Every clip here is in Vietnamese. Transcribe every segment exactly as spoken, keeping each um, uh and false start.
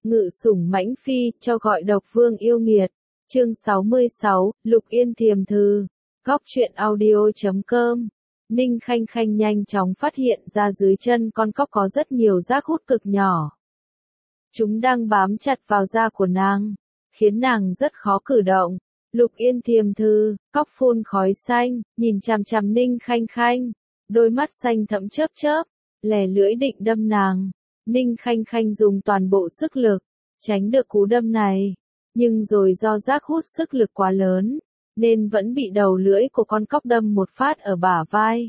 Ngự sủng mãnh phi, cho gọi độc vương yêu nghiệt. Chương sáu mươi sáu, Lục Yên Thiềm Thư. Góc truyện audio chấm com. Ninh Khanh Khanh nhanh chóng phát hiện ra dưới chân con cóc có rất nhiều rác hút cực nhỏ. Chúng đang bám chặt vào da của nàng, khiến nàng rất khó cử động. Lục Yên Thiềm Thư, cóc phun khói xanh, nhìn chằm chằm Ninh Khanh Khanh, đôi mắt xanh thẫm chớp chớp, lè lưỡi định đâm nàng. Ninh Khanh Khanh dùng toàn bộ sức lực, tránh được cú đâm này, nhưng rồi do rác hút sức lực quá lớn, nên vẫn bị đầu lưỡi của con cóc đâm một phát ở bả vai.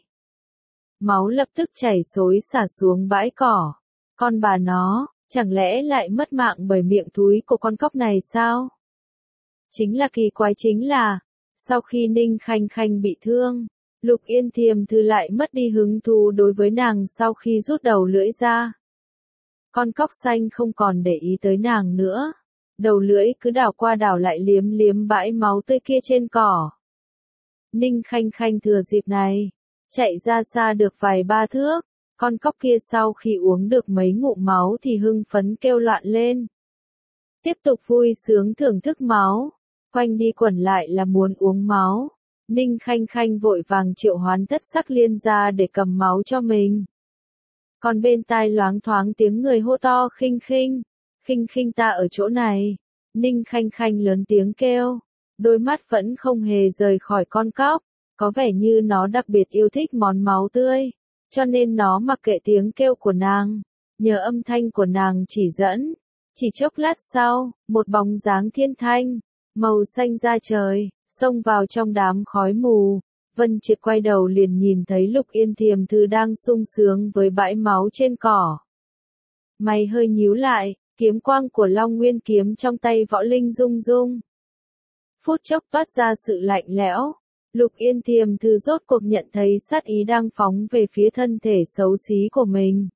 Máu lập tức chảy xối xả xuống bãi cỏ. Con bà nó, chẳng lẽ lại mất mạng bởi miệng thúi của con cóc này sao? Chính là kỳ quái chính là, sau khi Ninh Khanh Khanh bị thương, Lục Yên Thiềm Thư lại mất đi hứng thú đối với nàng sau khi rút đầu lưỡi ra. Con cóc xanh không còn để ý tới nàng nữa, đầu lưỡi cứ đảo qua đảo lại liếm liếm bãi máu tươi kia trên cỏ. Ninh Khanh Khanh thừa dịp này, chạy ra xa được vài ba thước, con cóc kia sau khi uống được mấy ngụm máu thì hưng phấn kêu loạn lên. Tiếp tục vui sướng thưởng thức máu, quanh đi quẩn lại là muốn uống máu. Ninh Khanh Khanh vội vàng triệu hoán thất sắc liên ra để cầm máu cho mình. Còn bên tai loáng thoáng tiếng người hô to Khinh Khinh, Khinh Khinh ta ở chỗ này. Ninh Khanh Khanh lớn tiếng kêu, đôi mắt vẫn không hề rời khỏi con cóc, có vẻ như nó đặc biệt yêu thích món máu tươi, cho nên nó mặc kệ tiếng kêu của nàng, nhờ âm thanh của nàng chỉ dẫn. Chỉ chốc lát sau, một bóng dáng thiên thanh, màu xanh da trời, xông vào trong đám khói mù. Vân Triệt quay đầu liền nhìn thấy Lục Yên Thiềm Thư đang sung sướng với bãi máu trên cỏ. Mày hơi nhíu lại, kiếm quang của Long Nguyên kiếm trong tay Võ Linh rung rung. Phút chốc toát ra sự lạnh lẽo, Lục Yên Thiềm Thư rốt cuộc nhận thấy sát ý đang phóng về phía thân thể xấu xí của mình.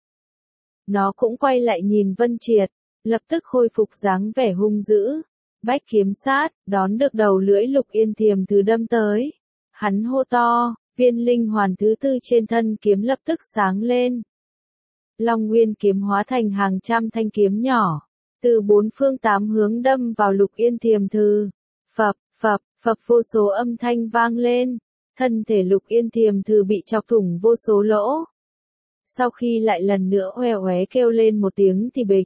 Nó cũng quay lại nhìn Vân Triệt, lập tức khôi phục dáng vẻ hung dữ. Bách kiếm sát, đón được đầu lưỡi Lục Yên Thiềm Thư đâm tới. Hắn hô to, viên linh hoàn thứ tư trên thân kiếm lập tức sáng lên. Long Nguyên kiếm hóa thành hàng trăm thanh kiếm nhỏ, từ bốn phương tám hướng đâm vào Lục Yên Thiềm Thư. Phập, phập, phập vô số âm thanh vang lên, thân thể Lục Yên Thiềm Thư bị chọc thủng vô số lỗ. Sau khi lại lần nữa oe oé kêu lên một tiếng thì bịch.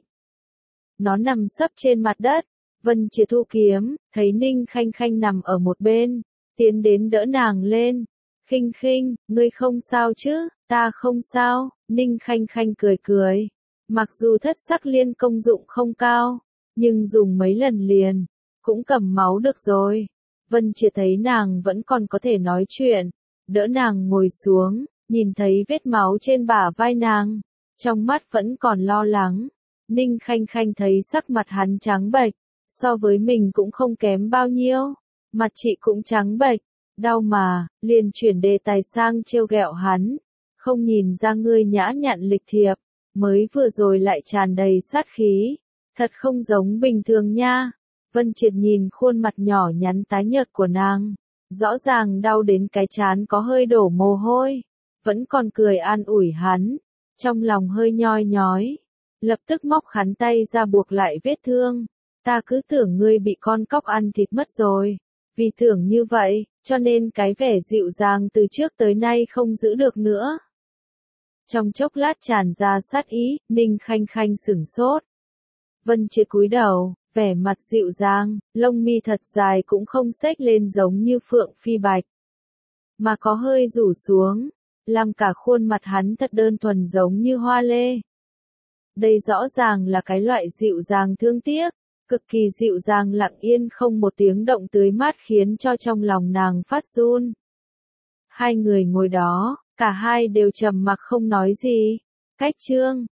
Nó nằm sấp trên mặt đất. Vân Triệt thu kiếm, thấy Ninh Khanh Khanh nằm ở một bên, tiến đến đỡ nàng lên. Khinh Khinh, ngươi không sao chứ? Ta không sao. Ninh Khanh Khanh cười cười. Mặc dù thất sắc liên công dụng không cao, nhưng dùng mấy lần liền, cũng cầm máu được rồi. Vân Triệt thấy nàng vẫn còn có thể nói chuyện, đỡ nàng ngồi xuống, nhìn thấy vết máu trên bả vai nàng, trong mắt vẫn còn lo lắng. Ninh Khanh Khanh thấy sắc mặt hắn trắng bệch, so với mình cũng không kém bao nhiêu, mặt chị cũng trắng bệch, đau mà, liền chuyển đề tài sang trêu ghẹo hắn. Không nhìn ra ngươi nhã nhặn lịch thiệp, mới vừa rồi lại tràn đầy sát khí, thật không giống bình thường nha. Vân Triệt nhìn khuôn mặt nhỏ nhắn tái nhợt của nàng, rõ ràng đau đến cái trán có hơi đổ mồ hôi, vẫn còn cười an ủi hắn, trong lòng hơi nhoi nhói, lập tức móc khăn tay ra buộc lại vết thương. Ta cứ tưởng ngươi bị con cóc ăn thịt mất rồi, vì tưởng như vậy, cho nên cái vẻ dịu dàng từ trước tới nay không giữ được nữa. Trong chốc lát tràn ra sát ý, Ninh Khanh Khanh sửng sốt. Vân Triệt cúi đầu, vẻ mặt dịu dàng, lông mi thật dài cũng không xếch lên giống như phượng phi bạch, mà có hơi rủ xuống, làm cả khuôn mặt hắn thật đơn thuần giống như hoa lê. Đây rõ ràng là cái loại dịu dàng thương tiếc, cực kỳ dịu dàng lặng yên không một tiếng động tưới mát khiến cho trong lòng nàng phát run. Hai người ngồi đó, cả hai đều trầm mặc không nói gì. Cách chương